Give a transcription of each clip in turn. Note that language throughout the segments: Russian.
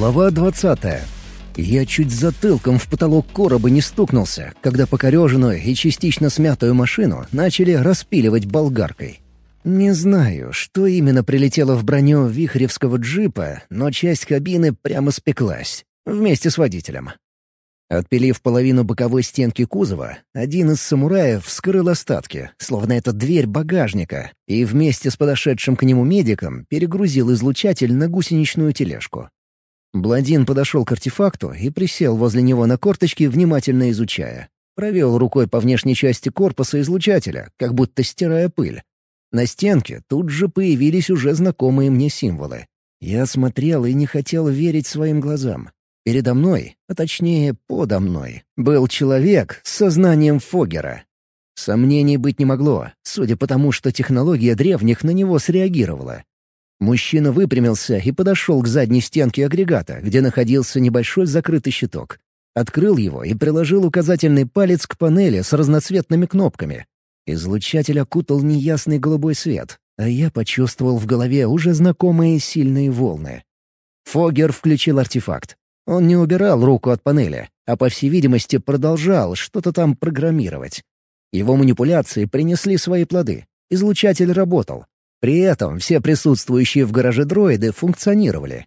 Глава 20. Я чуть затылком в потолок короба не стукнулся, когда покореженную и частично смятую машину начали распиливать болгаркой. Не знаю, что именно прилетело в броню вихревского джипа, но часть кабины прямо спеклась, вместе с водителем. Отпилив половину боковой стенки кузова, один из самураев вскрыл остатки, словно это дверь багажника, и вместе с подошедшим к нему медиком перегрузил излучатель на гусеничную тележку. Блондин подошел к артефакту и присел возле него на корточки, внимательно изучая. Провел рукой по внешней части корпуса излучателя, как будто стирая пыль. На стенке тут же появились уже знакомые мне символы. Я смотрел и не хотел верить своим глазам. Передо мной, а точнее подо мной, был человек с сознанием Фоггера. Сомнений быть не могло, судя по тому, что технология древних на него среагировала. Мужчина выпрямился и подошел к задней стенке агрегата, где находился небольшой закрытый щиток. Открыл его и приложил указательный палец к панели с разноцветными кнопками. Излучатель окутал неясный голубой свет, а я почувствовал в голове уже знакомые сильные волны. Фоггер включил артефакт. Он не убирал руку от панели, а, по всей видимости, продолжал что-то там программировать. Его манипуляции принесли свои плоды. Излучатель работал. При этом все присутствующие в гараже дроиды функционировали.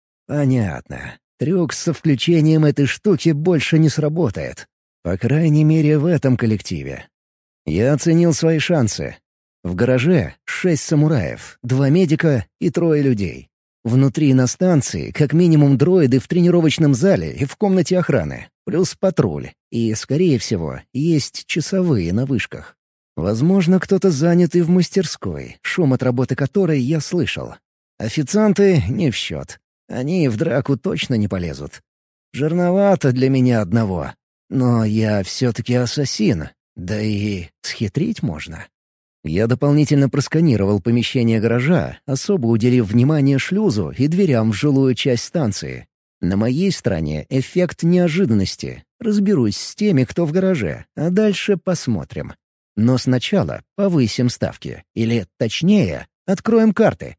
Понятно. Трюк со включением этой штуки больше не сработает. По крайней мере, в этом коллективе. Я оценил свои шансы. В гараже 6 самураев, 2 медика и 3 людей. Внутри на станции как минимум дроиды в тренировочном зале и в комнате охраны, плюс патруль, и, скорее всего, есть часовые на вышках. Возможно, кто-то занят и в мастерской, шум от работы которой я слышал. Официанты не в счет. Они в драку точно не полезут. Жирновато для меня одного. Но я все-таки ассасин, да и схитрить можно. Я дополнительно просканировал помещение гаража, особо уделив внимание шлюзу и дверям в жилую часть станции. На моей стороне эффект неожиданности. Разберусь с теми, кто в гараже, а дальше посмотрим. Но сначала повысим ставки. Или, точнее, откроем карты.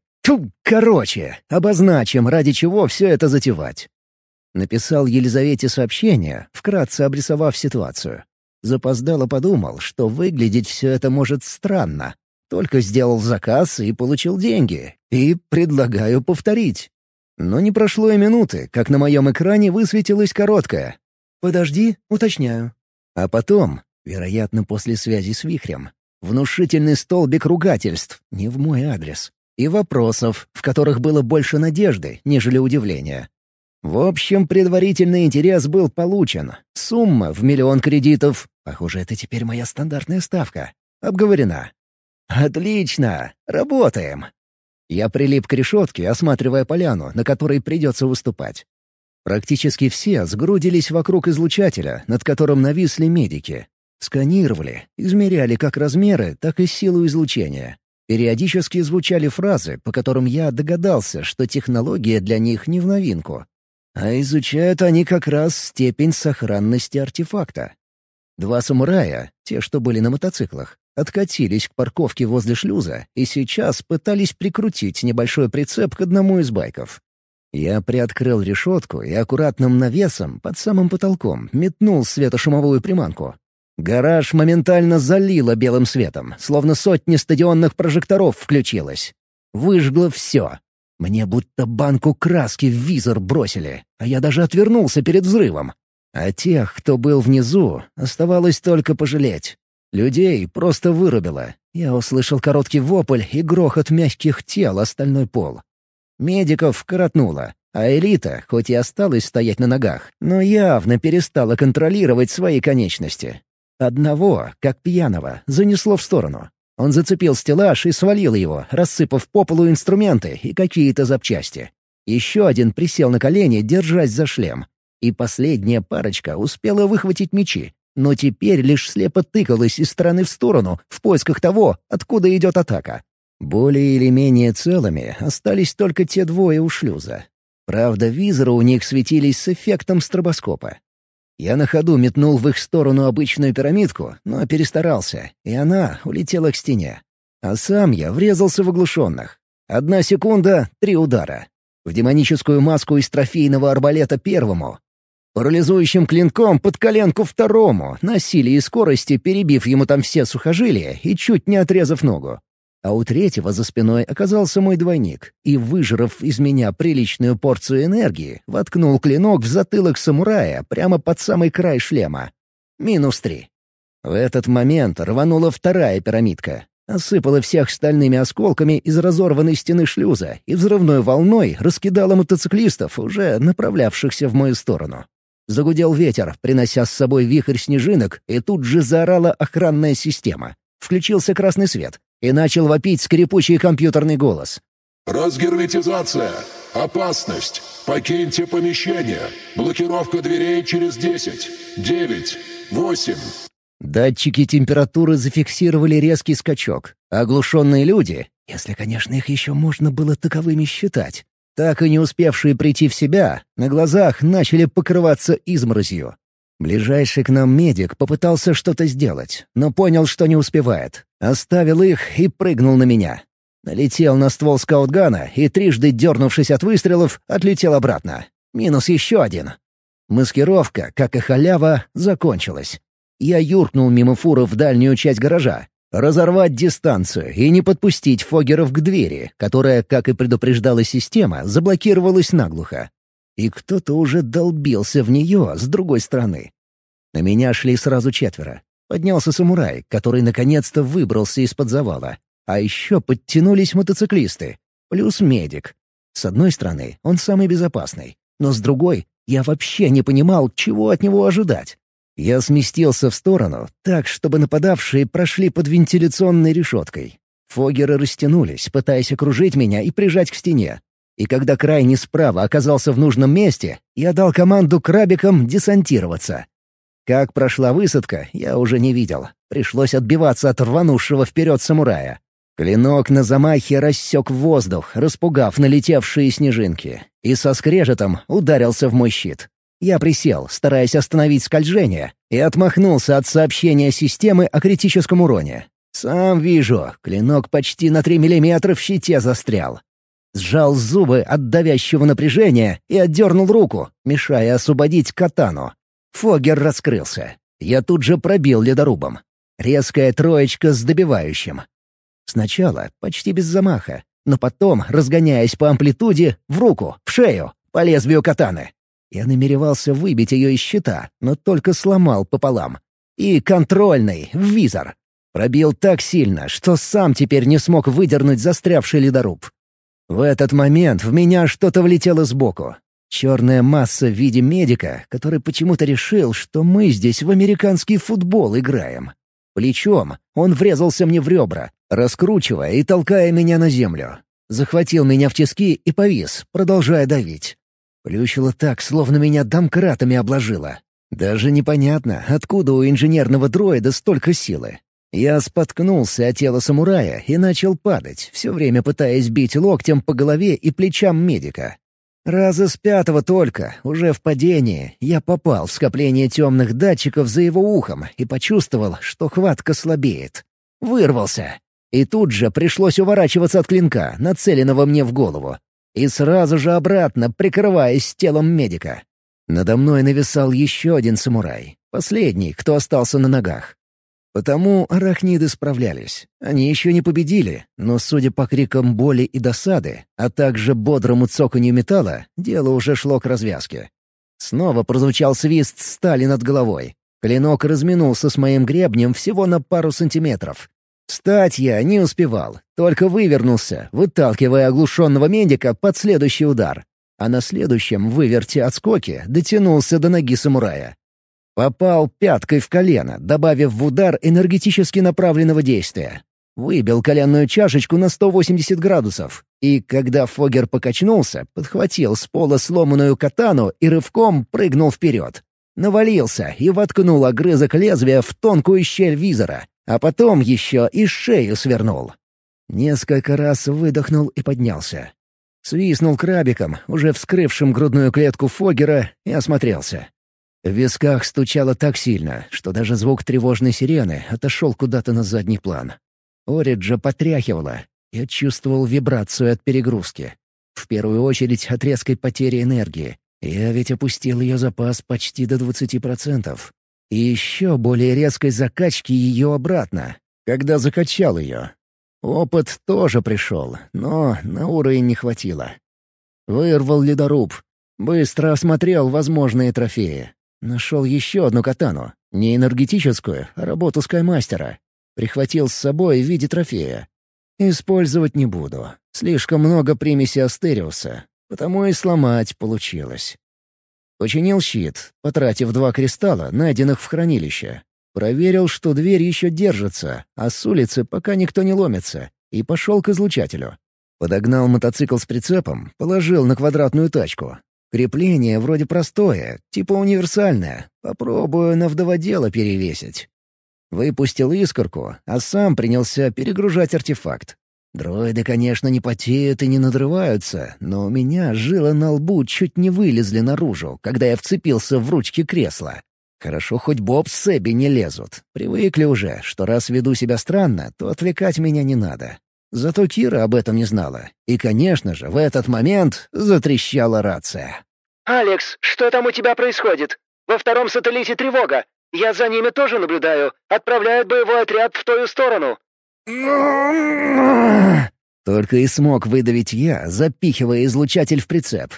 Короче, обозначим, ради чего все это затевать. Написал Елизавете сообщение, вкратце обрисовав ситуацию. Запоздало подумал, что выглядеть все это может странно. Только сделал заказ и получил деньги. И предлагаю повторить. Но не прошло и минуты, как на моем экране высветилось короткое: «Подожди, уточняю». А потом, вероятно, после связи с вихрем, внушительный столбик ругательств, не в мой адрес, и вопросов, в которых было больше надежды, нежели удивления. В общем, предварительный интерес был получен. Сумма в 1 миллион кредитов, похоже, это теперь моя стандартная ставка, обговорена. Отлично, работаем. Я прилип к решетке, осматривая поляну, на которой придется выступать. Практически все сгрудились вокруг излучателя, над которым нависли медики. Сканировали, измеряли как размеры, так и силу излучения. Периодически звучали фразы, по которым я догадался, что технология для них не в новинку. А изучают они как раз степень сохранности артефакта. 2 самурая, те, что были на мотоциклах, откатились к парковке возле шлюза и сейчас пытались прикрутить небольшой прицеп к одному из байков. Я приоткрыл решетку и аккуратным навесом под самым потолком метнул светошумовую приманку. Гараж моментально залило белым светом, словно сотни стадионных прожекторов включилось. Выжгло все. Мне будто банку краски в визор бросили, а я даже отвернулся перед взрывом. А тех, кто был внизу, оставалось только пожалеть. Людей просто вырубило. Я услышал короткий вопль и грохот мягких тел о стальной пол. Медиков коротнуло, а элита, хоть и осталась стоять на ногах, но явно перестала контролировать свои конечности. Одного, как пьяного, занесло в сторону. Он зацепил стеллаж и свалил его, рассыпав по полу инструменты и какие-то запчасти. Еще один присел на колени, держась за шлем. И последняя парочка успела выхватить мечи, но теперь лишь слепо тыкалась из стороны в сторону в поисках того, откуда идет атака. Более или менее целыми остались только те 2 у шлюза. Правда, визоры у них светились с эффектом стробоскопа. Я на ходу метнул в их сторону обычную пирамидку, но перестарался, и она улетела к стене. А сам я врезался в оглушенных. 1 секунда — 3 удара. в демоническую маску из трофейного арбалета первому, парализующим клинком под коленку второму, на силе и скорости перебив ему там все сухожилия и чуть не отрезав ногу. А у третьего за спиной оказался мой двойник и, выжрав из меня приличную порцию энергии, воткнул клинок в затылок самурая прямо под самый край шлема. -3. В этот момент рванула вторая пирамидка, осыпала всех стальными осколками из разорванной стены шлюза и взрывной волной раскидала мотоциклистов, уже направлявшихся в мою сторону. Загудел ветер, принося с собой вихрь снежинок, и тут же заорала охранная система. Включился красный свет, и начал вопить скрипучий компьютерный голос. «Разгерметизация! Опасность! Покиньте помещение! Блокировка дверей через 10, 9, 8...» Датчики температуры зафиксировали резкий скачок, а оглушенные люди, если, конечно, их еще можно было таковыми считать, так и не успевшие прийти в себя, на глазах начали покрываться изморозью. Ближайший к нам медик попытался что-то сделать, но понял, что не успевает. Оставил их и прыгнул на меня. Налетел на ствол скаутгана и, трижды дернувшись от выстрелов, отлетел обратно. Минус еще один. Маскировка, как и халява, закончилась. Я юркнул мимо фуры в дальнюю часть гаража. Разорвать дистанцию и не подпустить Фоггеров к двери, которая, как и предупреждала система, заблокировалась наглухо. И кто-то уже долбился в нее с другой стороны. На меня шли сразу 4. Поднялся самурай, который наконец-то выбрался из-под завала. А еще подтянулись мотоциклисты. Плюс медик. С одной стороны, он самый безопасный. Но с другой, я вообще не понимал, чего от него ожидать. Я сместился в сторону, так, чтобы нападавшие прошли под вентиляционной решеткой. Фоггеры растянулись, пытаясь окружить меня и прижать к стене. И когда крайний справа оказался в нужном месте, я дал команду крабикам десантироваться. Как прошла высадка, я уже не видел. Пришлось отбиваться от рванувшего вперед самурая. Клинок на замахе рассек воздух, распугав налетевшие снежинки, и со скрежетом ударился в мой щит. Я присел, стараясь остановить скольжение, и отмахнулся от сообщения системы о критическом уроне. Сам вижу, клинок почти на 3 миллиметра в щите застрял. Сжал зубы от давящего напряжения и отдернул руку, мешая освободить катану. Фоггер раскрылся. Я тут же пробил ледорубом. Резкая троечка с добивающим. Сначала почти без замаха, но потом, разгоняясь по амплитуде, в руку, в шею, по лезвию катаны. Я намеревался выбить ее из щита, но только сломал пополам. И контрольный, в визор. Пробил так сильно, что сам теперь не смог выдернуть застрявший ледоруб. В этот момент в меня что-то влетело сбоку. Черная масса в виде медика, который почему-то решил, что мы здесь в американский футбол играем. Плечом он врезался мне в ребра, раскручивая и толкая меня на землю. Захватил меня в тиски и повис, продолжая давить. Плющило так, словно меня домкратами обложило. Даже непонятно, откуда у инженерного дроида столько силы. Я споткнулся о тело самурая и начал падать, все время пытаясь бить локтем по голове и плечам медика. Раза с 5-го только, уже в падении, я попал в скопление темных датчиков за его ухом и почувствовал, что хватка слабеет. Вырвался. И тут же пришлось уворачиваться от клинка, нацеленного мне в голову. И сразу же обратно, прикрываясь телом медика. Надо мной нависал еще один самурай, последний, кто остался на ногах. Потому арахниды справлялись. Они еще не победили, но, судя по крикам боли и досады, а также бодрому цоканью металла, дело уже шло к развязке. Снова прозвучал свист стали над головой. Клинок разминулся с моим гребнем всего на пару сантиметров. Встать я не успевал, только вывернулся, выталкивая оглушенного медика под следующий удар. А на следующем выверте отскоке дотянулся до ноги самурая. Попал пяткой в колено, добавив в удар энергетически направленного действия. Выбил коленную чашечку на 180 градусов. И когда Фоггер покачнулся, подхватил с пола сломанную катану и рывком прыгнул вперед. Навалился и воткнул огрызок лезвия в тонкую щель визора, а потом еще и шею свернул. Несколько раз выдохнул и поднялся. Свистнул крабиком, уже вскрывшим грудную клетку Фоггера, и осмотрелся. В висках стучало так сильно, что даже звук тревожной сирены отошел куда-то на задний план. Ориджа потряхивала. Я чувствовал вибрацию от перегрузки. В первую очередь от резкой потери энергии. Я ведь опустил ее запас почти до 20%. И еще более резкой закачки ее обратно, когда закачал ее. Опыт тоже пришел, но на уровень не хватило. Вырвал ледоруб. Быстро осмотрел возможные трофеи. Нашел еще одну катану. Не энергетическую, а работу скаймастера. Прихватил с собой в виде трофея. Использовать не буду. Слишком много примеси Астериуса, потому и сломать получилось. Починил щит, потратив 2 кристалла, найденных в хранилище. Проверил, что дверь еще держится, а с улицы пока никто не ломится, и пошел к излучателю. Подогнал мотоцикл с прицепом, положил на квадратную тачку. Крепление вроде простое, типа универсальное. Попробую на вдоводело перевесить. Выпустил искорку, а сам принялся перегружать артефакт. Дроиды, конечно, не потеют и не надрываются, но у меня жилы на лбу чуть не вылезли наружу, когда я вцепился в ручки кресла. Хорошо, хоть Боб с Эбби не лезут. Привыкли уже, что раз веду себя странно, то отвлекать меня не надо. Зато Кира об этом не знала. И, конечно же, в этот момент затрещала рация. «Алекс, что там у тебя происходит? Во втором сателлите тревога. Я за ними тоже наблюдаю. Отправляют боевой отряд в твою сторону». Только и смог выдавить я, запихивая излучатель в прицеп.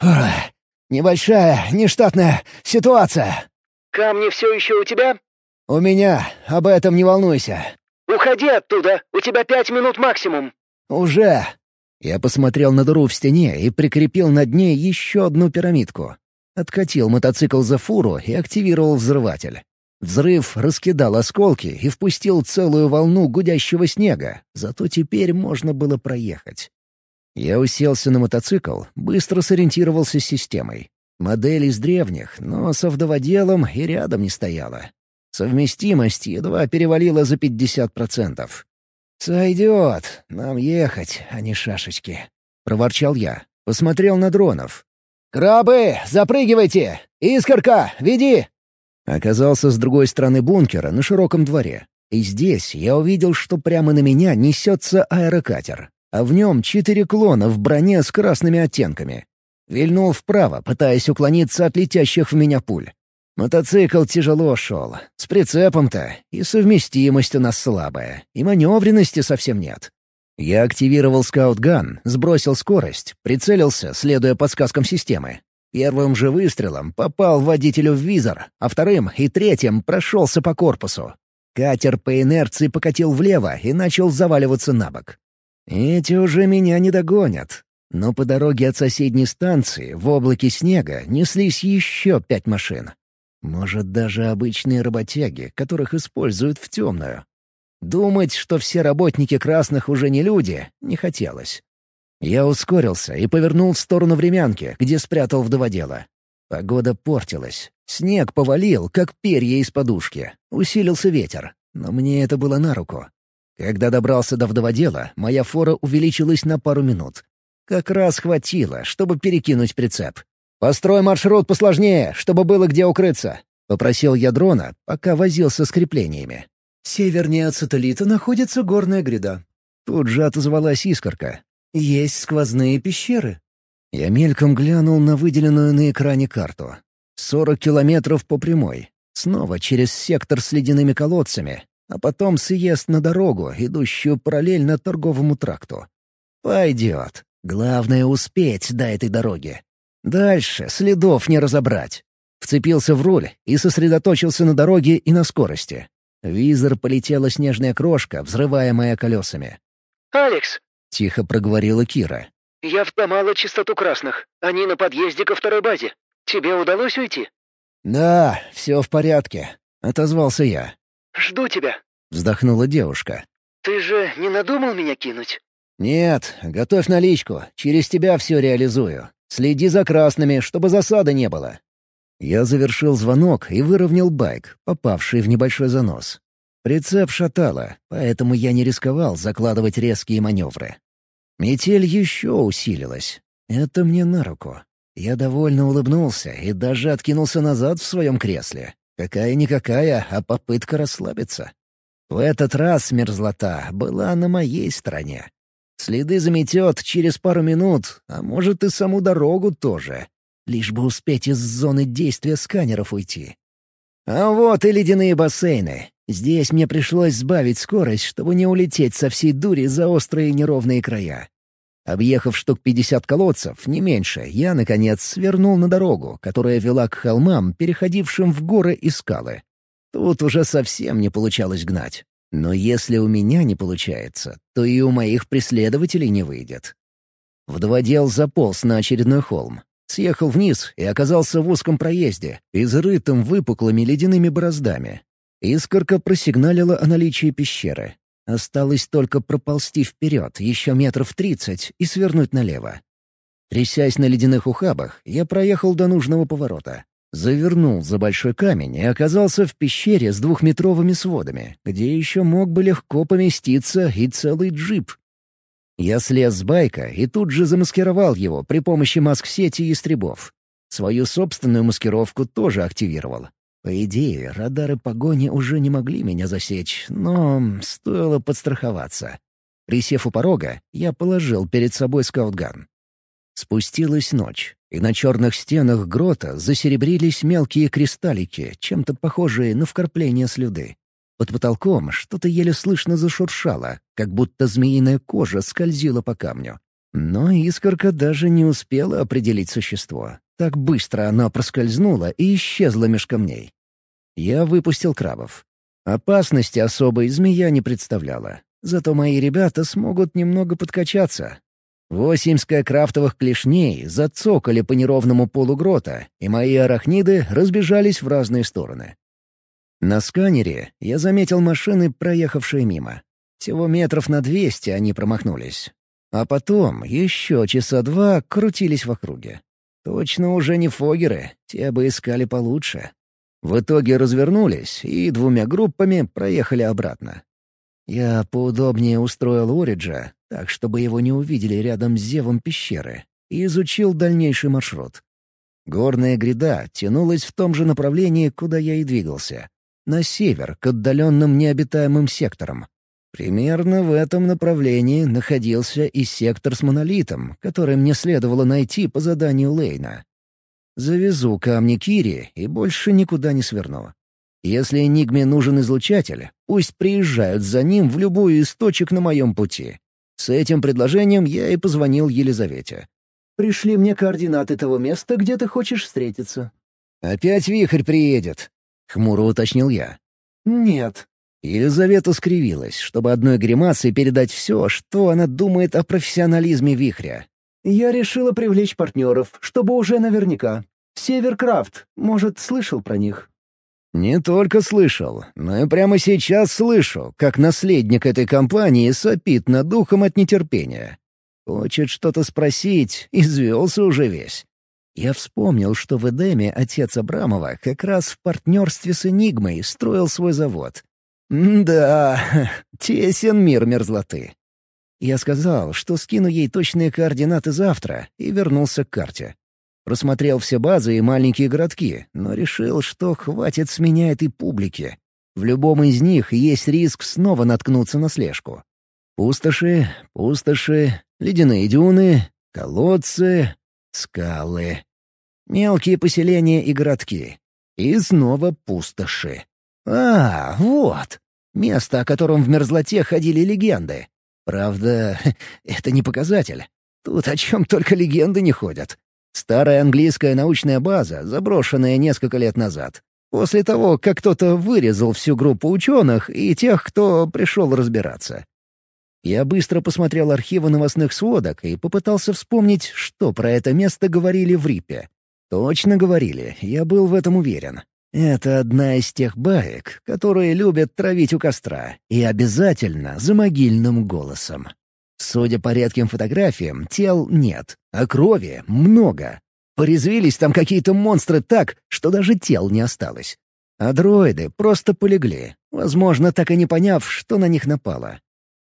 «Небольшая, нештатная ситуация». «Камни все еще у тебя?» «У меня. Об этом не волнуйся». «Уходи оттуда. У тебя 5 минут максимум». «Уже». Я посмотрел на дыру в стене и прикрепил над ней еще одну пирамидку. Откатил мотоцикл за фуру и активировал взрыватель. Взрыв раскидал осколки и впустил целую волну гудящего снега, зато теперь можно было проехать. Я уселся на мотоцикл, быстро сориентировался с системой. Модель из древних, но со вдоводелом и рядом не стояла. Совместимость едва перевалила за 50%. «Сойдет, нам ехать, а не шашечки», — проворчал я. Посмотрел на дронов. «Крабы, запрыгивайте! Искорка, веди!» Оказался с другой стороны бункера на широком дворе. И здесь я увидел, что прямо на меня несется аэрокатер, а в нем 4 клона в броне с красными оттенками. Вильнул вправо, пытаясь уклониться от летящих в меня пуль. Мотоцикл тяжело шел, с прицепом-то, и совместимость у нас слабая, и маневренности совсем нет. Я активировал скаут-ган, сбросил скорость, прицелился, следуя подсказкам системы. Первым же выстрелом попал водителю в визор, а вторым и третьим прошелся по корпусу. Катер по инерции покатил влево и начал заваливаться на бок. Эти уже меня не догонят. Но по дороге от соседней станции в облаке снега неслись еще 5 машин. Может, даже обычные работяги, которых используют в темную. Думать, что все работники красных уже не люди, не хотелось. Я ускорился и повернул в сторону времянки, где спрятал вдоводела. Погода портилась. Снег повалил, как перья из подушки. Усилился ветер, но мне это было на руку. Когда добрался до вдоводела, моя фора увеличилась на пару минут. Как раз хватило, чтобы перекинуть прицеп. «Построй маршрут посложнее, чтобы было где укрыться», — попросил я дрона, пока возился с креплениями. «Севернее от сателлита находится горная гряда». Тут же отозвалась искорка. «Есть сквозные пещеры». Я мельком глянул на выделенную на экране карту. 40 километров по прямой. Снова через сектор с ледяными колодцами, а потом съезд на дорогу, идущую параллельно торговому тракту. Пойдет. Главное — успеть до этой дороги. Дальше следов не разобрать. Вцепился в руль и сосредоточился на дороге и на скорости. В визор полетела снежная крошка, взрываемая колесами. «Алекс!» — тихо проговорила Кира. «Я взломала частоту красных. Они на подъезде ко второй базе. Тебе удалось уйти?» «Да, все в порядке», — отозвался я. «Жду тебя», — вздохнула девушка. «Ты же не надумал меня кинуть?» «Нет, готовь наличку. Через тебя все реализую. Следи за красными, чтобы засады не было». Я завершил звонок и выровнял байк, попавший в небольшой занос. Прицеп шатало, поэтому я не рисковал закладывать резкие маневры. Метель еще усилилась. Это мне на руку. Я довольно улыбнулся и даже откинулся назад в своем кресле. Какая-никакая, а попытка расслабиться. В этот раз мерзлота была на моей стороне. Следы заметет через пару минут, а может и саму дорогу тоже. Лишь бы успеть из зоны действия сканеров уйти. А вот и ледяные бассейны. Здесь мне пришлось сбавить скорость, чтобы не улететь со всей дури за острые неровные края. Объехав штук 50 колодцев, не меньше, я, наконец, свернул на дорогу, которая вела к холмам, переходившим в горы и скалы. Тут уже совсем не получалось гнать. Но если у меня не получается, то и у моих преследователей не выйдет. Вдоводел заполз на очередной холм. Съехал вниз и оказался в узком проезде, изрытым выпуклыми ледяными бороздами. Искорка просигналила о наличии пещеры. Осталось только проползти вперед еще метров 30 и свернуть налево. Трясясь на ледяных ухабах, я проехал до нужного поворота. Завернул за большой камень и оказался в пещере с 2-метровыми сводами, где еще мог бы легко поместиться и целый джип. Я слез с байка и тут же замаскировал его при помощи маск-сети и ястребов. Свою собственную маскировку тоже активировал. По идее, радары погони уже не могли меня засечь, но стоило подстраховаться. Присев у порога, я положил перед собой скаутган. Спустилась ночь, и на черных стенах грота засеребрились мелкие кристаллики, чем-то похожие на вкрапления слюды. Под потолком что-то еле слышно зашуршало, как будто змеиная кожа скользила по камню. Но искорка даже не успела определить существо. Так быстро она проскользнула и исчезла меж камней. Я выпустил крабов. Опасности особой змея не представляла. Зато мои ребята смогут немного подкачаться. 8 скайкрафтовых клешней зацокали по неровному полу грота, и мои арахниды разбежались в разные стороны. На сканере я заметил машины, проехавшие мимо. Всего метров на 200 они промахнулись. А потом еще часа 2 крутились в округе. Точно уже не фоггеры, те бы искали получше. В итоге развернулись и 2 группами проехали обратно. Я поудобнее устроил Ориджа, так, чтобы его не увидели рядом с зевом пещеры, и изучил дальнейший маршрут. Горная гряда тянулась в том же направлении, куда я и двигался. На север, к отдаленным необитаемым секторам. Примерно в этом направлении находился и сектор с монолитом, который мне следовало найти по заданию Лейна. Завезу камни Кири и больше никуда не сверну. Если Энигме нужен излучатель, пусть приезжают за ним в любую из точек на моем пути. С этим предложением я и позвонил Елизавете. «Пришли мне координаты того места, где ты хочешь встретиться». «Опять вихрь приедет?» — хмуро уточнил я. «Нет». Елизавета скривилась, чтобы одной гримасой передать все, что она думает о профессионализме вихря. «Я решила привлечь партнеров, чтобы уже наверняка. Северкрафт, может, слышал про них?» «Не только слышал, но и прямо сейчас слышу, как наследник этой компании сопит над духом от нетерпения. Хочет что-то спросить, извелся уже весь». Я вспомнил, что в Эдеме отец Абрамова как раз в партнерстве с Энигмой строил свой завод. Да, тесен мир мерзлоты. Я сказал, что скину ей точные координаты завтра, и вернулся к карте. Просмотрел все базы и маленькие городки, но решил, что хватит с меня этой публики. В любом из них есть риск снова наткнуться на слежку. Пустоши, ледяные дюны, колодцы, скалы. Мелкие поселения и городки. И снова пустоши. Вот! Место, о котором в мерзлоте ходили легенды. Правда, это не показатель. Тут о чем только легенды не ходят. Старая английская научная база, заброшенная несколько лет назад. После того, как кто-то вырезал всю группу ученых и тех, кто пришел разбираться. Я быстро посмотрел архивы новостных сводок и попытался вспомнить, что про это место говорили в Рипе. Точно говорили, я был в этом уверен. Это одна из тех баек, которые любят травить у костра, и обязательно за могильным голосом. Судя по редким фотографиям, тел нет, а крови много. Порезвились там какие-то монстры так, что даже тел не осталось. А дроиды просто полегли, возможно, так и не поняв, что на них напало.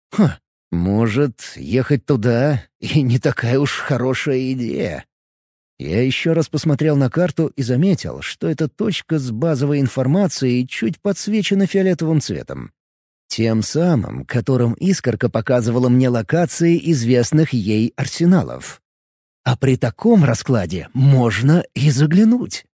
Может, ехать туда и не такая уж хорошая идея. Я еще раз посмотрел на карту и заметил, что эта точка с базовой информацией чуть подсвечена фиолетовым цветом. Тем самым, которым Искорка показывала мне локации известных ей арсеналов. А при таком раскладе можно и заглянуть.